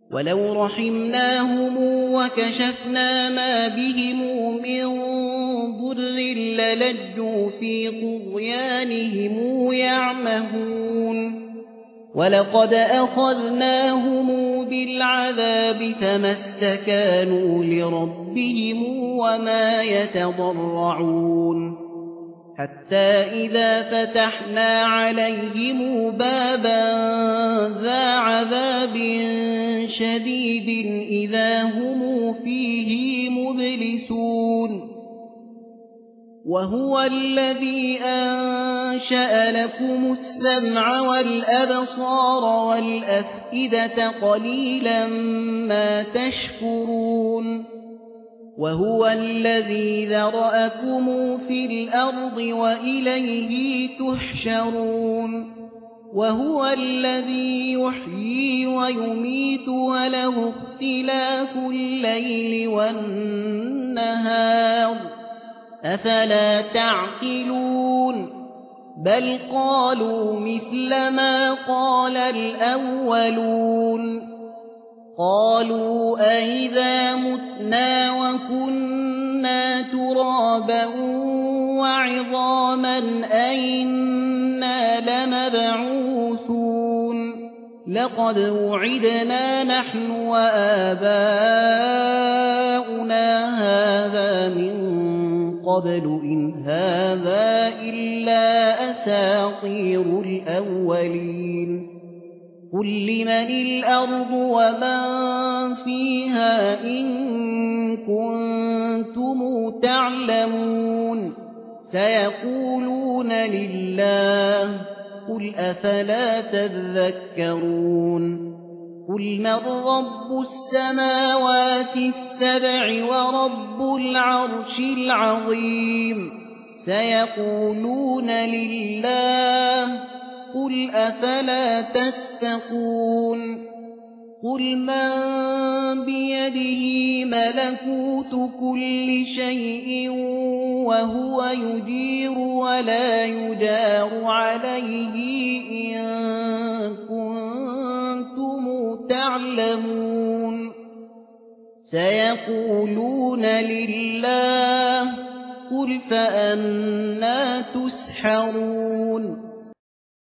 ولو رحمناهم وكشفنا ما بهم من ضر للجوا في طغيانهم يعمهون ولقد أخذناهم بالعذاب فما استكانوا لربهم وما يتضرعون حتى إذا فتحنا عليهم بابا ذا عذاب شديد إذا هم فيه مبلسون وهو الذي أنشأ لكم السمع والأبصار والأفئدة قليلا ما تشكرون وهو الذي ذرأكم في الأرض وإليه تحشرون وهو الذي يحيي ويميت وله اختلاف الليل والنهار أفلا تعقلون بل قالوا مثل ما قال الأولون قالوا أئذا متنا وكنا ترابا وعظاما أئنا لمبعوثون لقد وعدنا نحن وآباؤنا هذا من قبل إن هذا إلا أساطير الأولين قل لمن الأرض ومن فيها إن كنتم تعلمون سيقولون لله قل أفلا تذكرون قل من رب السماوات السبع ورب العرش العظيم سيقولون لله قل أفلا تتقون قل من بيده ملكوت كل شيء وهو يجير ولا يجار عليه إن كنتم تعلمون سيقولون لله قل فأنى تسحرون